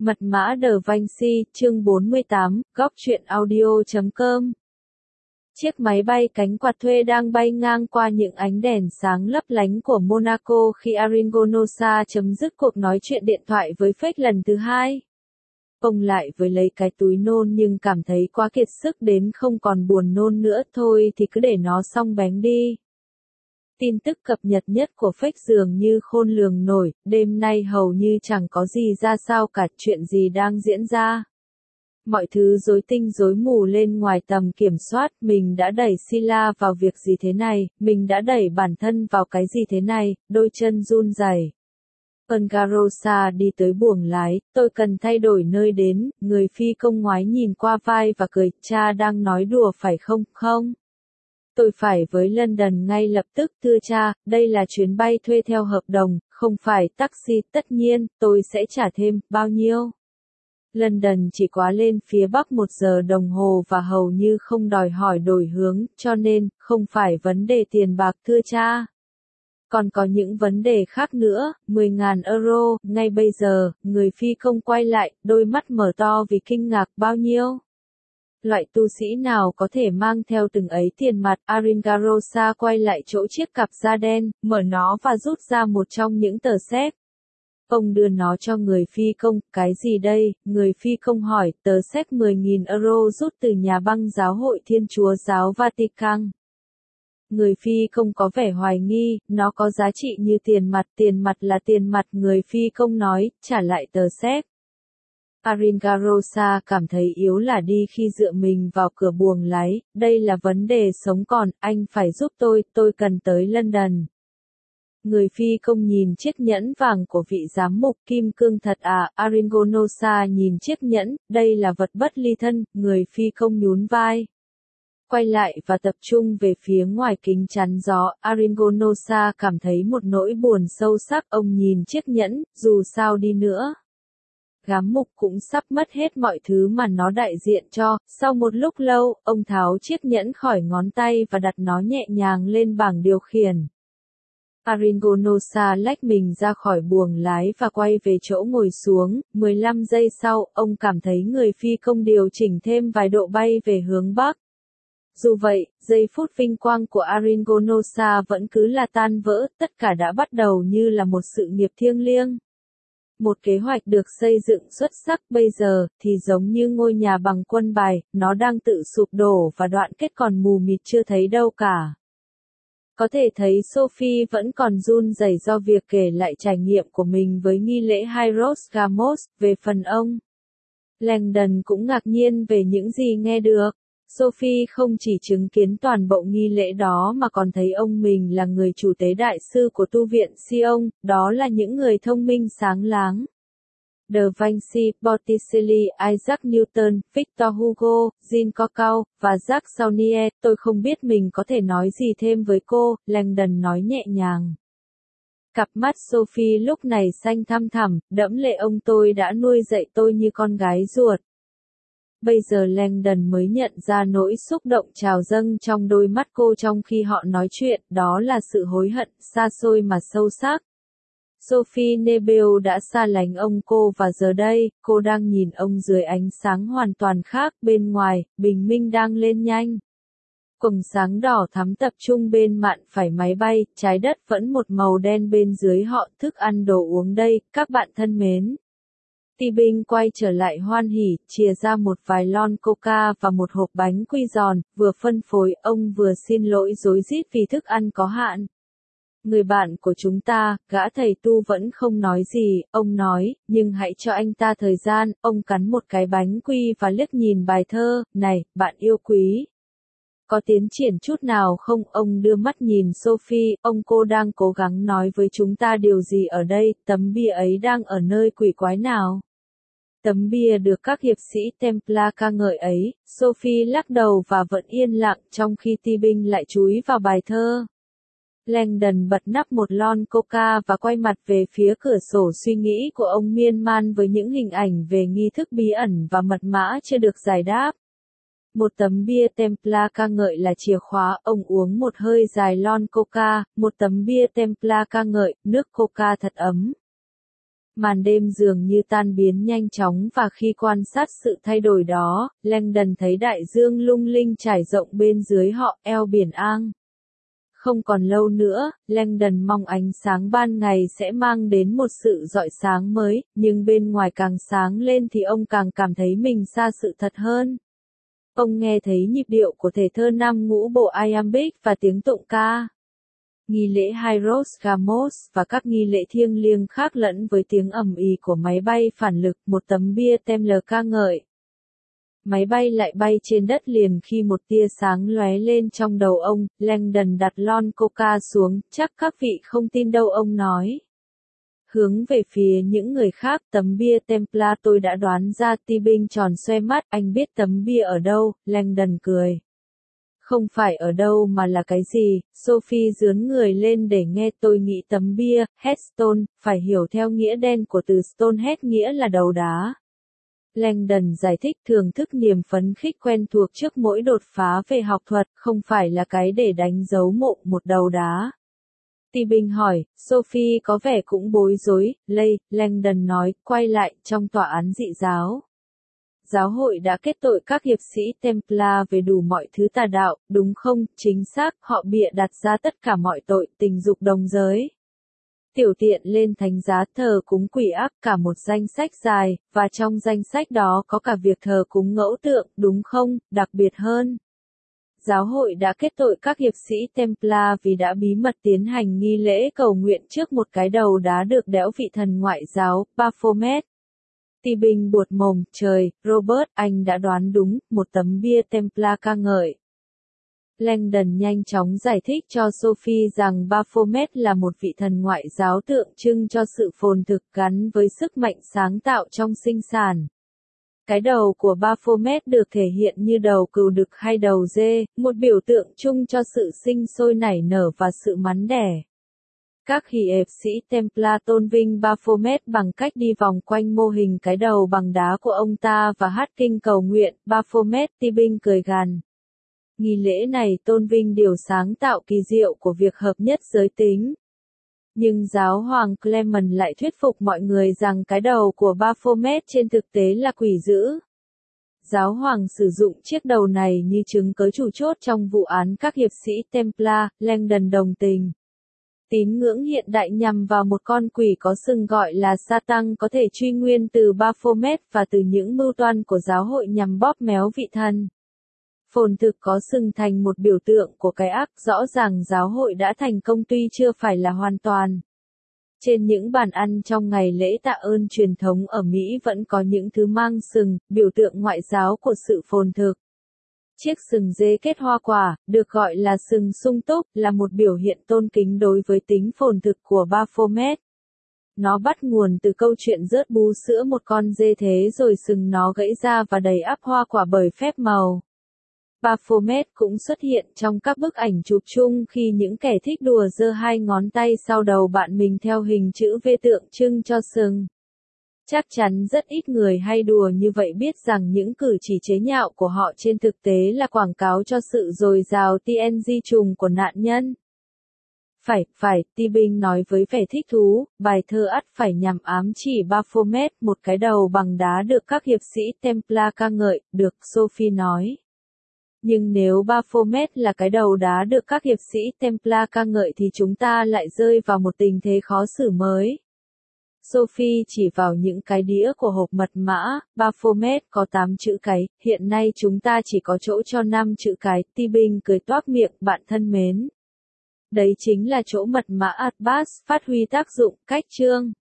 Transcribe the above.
Mật mã Da Vinci, chương 48, góc truyện audio.com. Chiếc máy bay cánh quạt thuê đang bay ngang qua những ánh đèn sáng lấp lánh của Monaco khi Arriganosa chấm dứt cuộc nói chuyện điện thoại với Fake lần thứ hai. Ông lại với lấy cái túi nôn nhưng cảm thấy quá kiệt sức đến không còn buồn nôn nữa, thôi thì cứ để nó xong bén đi. Tin tức cập nhật nhất của Fake dường như khôn lường nổi, đêm nay hầu như chẳng có gì ra sao cả, chuyện gì đang diễn ra. Mọi thứ rối tinh rối mù lên ngoài tầm kiểm soát, mình đã đẩy Sila vào việc gì thế này, mình đã đẩy bản thân vào cái gì thế này, đôi chân run rẩy. Angarosa đi tới buồng lái, tôi cần thay đổi nơi đến, người phi công ngoái nhìn qua vai và cười, cha đang nói đùa phải không, không? Tôi phải với London ngay lập tức, thưa cha, đây là chuyến bay thuê theo hợp đồng, không phải taxi, tất nhiên, tôi sẽ trả thêm, bao nhiêu? London chỉ quá lên phía bắc 1 giờ đồng hồ và hầu như không đòi hỏi đổi hướng, cho nên, không phải vấn đề tiền bạc thưa cha. Còn có những vấn đề khác nữa, 10.000 euro, ngay bây giờ, người phi công quay lại, đôi mắt mở to vì kinh ngạc, bao nhiêu? Loại tu sĩ nào có thể mang theo từng ấy tiền mặt? Arriganosa quay lại chỗ chiếc cặp da đen, mở nó và rút ra một trong những tờ séc. Ông đưa nó cho người phi công, cái gì đây? Người phi công hỏi, tờ séc 10.000 euro rút từ nhà băng giáo hội Thiên Chúa giáo Vatican. Người phi công có vẻ hoài nghi, nó có giá trị như tiền mặt là tiền mặt, người phi công nói, trả lại tờ séc. Arriganosa cảm thấy yếu là đi khi dựa mình vào cửa buồng lái, đây là vấn đề sống còn, anh phải giúp tôi cần tới London. Người phi công nhìn chiếc nhẫn vàng của vị giám mục, kim cương thật à? Arriganosa nhìn chiếc nhẫn, đây là vật bất ly thân, người phi công nhún vai. Quay lại và tập trung về phía ngoài kính chắn gió, Arriganosa cảm thấy một nỗi buồn sâu sắc, ông nhìn chiếc nhẫn, dù sao đi nữa. Giám mục cũng sắp mất hết mọi thứ mà nó đại diện cho, sau một lúc lâu, ông tháo chiếc nhẫn khỏi ngón tay và đặt nó nhẹ nhàng lên bảng điều khiển. Arriganosa lách mình ra khỏi buồng lái và quay về chỗ ngồi xuống, 15 giây sau, ông cảm thấy người phi công điều chỉnh thêm vài độ bay về hướng bắc. Dù vậy, giây phút vinh quang của Arriganosa vẫn cứ là tan vỡ, tất cả đã bắt đầu như là một sự nghiệp thiêng liêng. Một kế hoạch được xây dựng xuất sắc, bây giờ, thì giống như ngôi nhà bằng quân bài, nó đang tự sụp đổ và đoạn kết còn mù mịt chưa thấy đâu cả. Có thể thấy Sophie vẫn còn run rẩy do việc kể lại trải nghiệm của mình với nghi lễ Hyros Gamos, về phần ông. Langdon cũng ngạc nhiên về những gì nghe được. Sophie không chỉ chứng kiến toàn bộ nghi lễ đó mà còn thấy ông mình là người chủ tế đại sư của tu viện Sion, đó là những người thông minh sáng láng. Da Vinci, Botticelli, Isaac Newton, Victor Hugo, Jean Cocteau, và Jacques Saunier, tôi không biết mình có thể nói gì thêm với cô, Langdon nói nhẹ nhàng. Cặp mắt Sophie lúc này xanh thăm thẳm, đẫm lệ, ông tôi đã nuôi dạy tôi như con gái ruột. Bây giờ Langdon mới nhận ra nỗi xúc động trào dâng trong đôi mắt cô trong khi họ nói chuyện, đó là sự hối hận, xa xôi mà sâu sắc. Sophie Nebel đã xa lánh ông cô và giờ đây, cô đang nhìn ông dưới ánh sáng hoàn toàn khác, bên ngoài, bình minh đang lên nhanh. Quầng sáng đỏ thắm tập trung bên mạn phải máy bay, trái đất vẫn một màu đen bên dưới họ, thức ăn đồ uống đây, các bạn thân mến. Ti binh quay trở lại hoan hỉ, chìa ra một vài lon coca và một hộp bánh quy giòn, vừa phân phối, ông vừa xin lỗi rối rít vì thức ăn có hạn. Người bạn của chúng ta, gã thầy tu vẫn không nói gì, ông nói, nhưng hãy cho anh ta thời gian, ông cắn một cái bánh quy và liếc nhìn bài thơ, này, bạn yêu quý. Có tiến triển chút nào không? Ông đưa mắt nhìn Sophie, cô đang cố gắng nói với chúng ta điều gì ở đây, tấm bia ấy đang ở nơi quỷ quái nào? Tấm bia được các hiệp sĩ Templar ca ngợi ấy, Sophie lắc đầu và vẫn yên lặng trong khi Ti binh lại chúi vào bài thơ. Langdon bật nắp một lon coca và quay mặt về phía cửa sổ, suy nghĩ của ông miên man với những hình ảnh về nghi thức bí ẩn và mật mã chưa được giải đáp. Một tấm bia Templar ca ngợi là chìa khóa, ông uống một hơi dài lon coca, một tấm bia Templar ca ngợi, nước coca thật ấm. Màn đêm dường như tan biến nhanh chóng và khi quan sát sự thay đổi đó, Langdon thấy đại dương lung linh trải rộng bên dưới họ, eo biển ang. Không còn lâu nữa, Langdon mong ánh sáng ban ngày sẽ mang đến một sự rọi sáng mới, nhưng bên ngoài càng sáng lên thì ông càng cảm thấy mình xa sự thật hơn. Ông nghe thấy nhịp điệu của thể thơ năm ngũ bộ iambic và tiếng tụng ca. Nghi lễ Hyros Gamos và các nghi lễ thiêng liêng khác lẫn với tiếng ầm ĩ của máy bay phản lực, một tấm bia tem ca ngợi. Máy bay lại bay trên đất liền khi một tia sáng lóe lên trong đầu ông. Langdon đặt lon coca xuống, chắc các vị không tin đâu, ông nói. Hướng về phía những người khác, tấm bia Templar tôi đã đoán ra. Tibing tròn xoe mắt, anh biết tấm bia ở đâu? Langdon cười. Không phải ở đâu mà là cái gì? Sophie dướn người lên để nghe. Tôi nghĩ tấm bia, headstone, phải hiểu theo nghĩa đen của từ stonehead, nghĩa là đầu đá. Langdon giải thích, thưởng thức niềm phấn khích quen thuộc trước mỗi đột phá về học thuật, không phải là cái để đánh dấu mộ một đầu đá. Tibing hỏi, Sophie có vẻ cũng bối rối. Langdon nói, quay lại, trong tòa án dị giáo. Giáo hội đã kết tội các hiệp sĩ Templar về đủ mọi thứ tà đạo, đúng không? Chính xác, họ bịa đặt ra tất cả mọi tội tình dục đồng giới. Tiểu tiện lên thánh giá, thờ cúng quỷ ác, cả một danh sách dài, và trong danh sách đó có cả việc thờ cúng ngẫu tượng, đúng không? Đặc biệt hơn, giáo hội đã kết tội các hiệp sĩ Templar vì đã bí mật tiến hành nghi lễ cầu nguyện trước một cái đầu đá được đẽo vị thần ngoại giáo, Baphomet. Tibing buột mồm, trời, Robert, anh đã đoán đúng, một tấm bia Templar ca ngợi. Langdon nhanh chóng giải thích cho Sophie rằng Baphomet là một vị thần ngoại giáo tượng trưng cho sự phồn thực gắn với sức mạnh sáng tạo trong sinh sản. Cái đầu của Baphomet được thể hiện như đầu cừu đực hay đầu dê, một biểu tượng chung cho sự sinh sôi nảy nở và sự mắn đẻ. Các hiệp sĩ Templar tôn vinh Baphomet bằng cách đi vòng quanh mô hình cái đầu bằng đá của ông ta và hát kinh cầu nguyện. Baphomet, Tibing cười gằn. Nghi lễ này tôn vinh điều sáng tạo kỳ diệu của việc hợp nhất giới tính. Nhưng giáo hoàng Clement lại thuyết phục mọi người rằng cái đầu của Baphomet trên thực tế là quỷ dữ. Giáo hoàng sử dụng chiếc đầu này như chứng cớ chủ chốt trong vụ án các hiệp sĩ Templar. Langdon đồng tình. Tín ngưỡng hiện đại nhằm vào một con quỷ có sừng gọi là Satan có thể truy nguyên từ Baphomet và từ những mưu toan của giáo hội nhằm bóp méo vị thần phồn thực có sừng thành một biểu tượng của cái ác. Rõ ràng giáo hội đã thành công tuy chưa phải là hoàn toàn. Trên những bàn ăn trong ngày lễ tạ ơn truyền thống ở Mỹ vẫn có những thứ mang sừng, biểu tượng ngoại giáo của sự phồn thực. Chiếc sừng dê kết hoa quả, được gọi là sừng sung túc, là một biểu hiện tôn kính đối với tính phồn thực của Baphomet. Nó bắt nguồn từ câu chuyện rớt bú sữa một con dê thế rồi sừng nó gãy ra và đầy ắp hoa quả bởi phép màu. Baphomet cũng xuất hiện trong các bức ảnh chụp chung khi những kẻ thích đùa giơ hai ngón tay sau đầu bạn mình theo hình chữ V tượng trưng cho sừng. Chắc chắn rất ít người hay đùa như vậy biết rằng những cử chỉ chế nhạo của họ trên thực tế là quảng cáo cho sự dồi dào TNG trùng của nạn nhân. Phải, Tibing nói với vẻ thích thú, bài thơ ắt phải nhằm ám chỉ Baphomet, một cái đầu bằng đá được các hiệp sĩ Templar ca ngợi, được, Sophie nói. Nhưng nếu Baphomet là cái đầu đá được các hiệp sĩ Templar ca ngợi thì chúng ta lại rơi vào một tình thế khó xử mới. Sophie chỉ vào những cái đĩa của hộp mật mã. Baphomet có 8 chữ cái, hiện nay chúng ta chỉ có chỗ cho 5 chữ cái. Tibing cười toác miệng, bạn thân mến. Đấy chính là chỗ mật mã Atbas phát huy tác dụng, cách chương.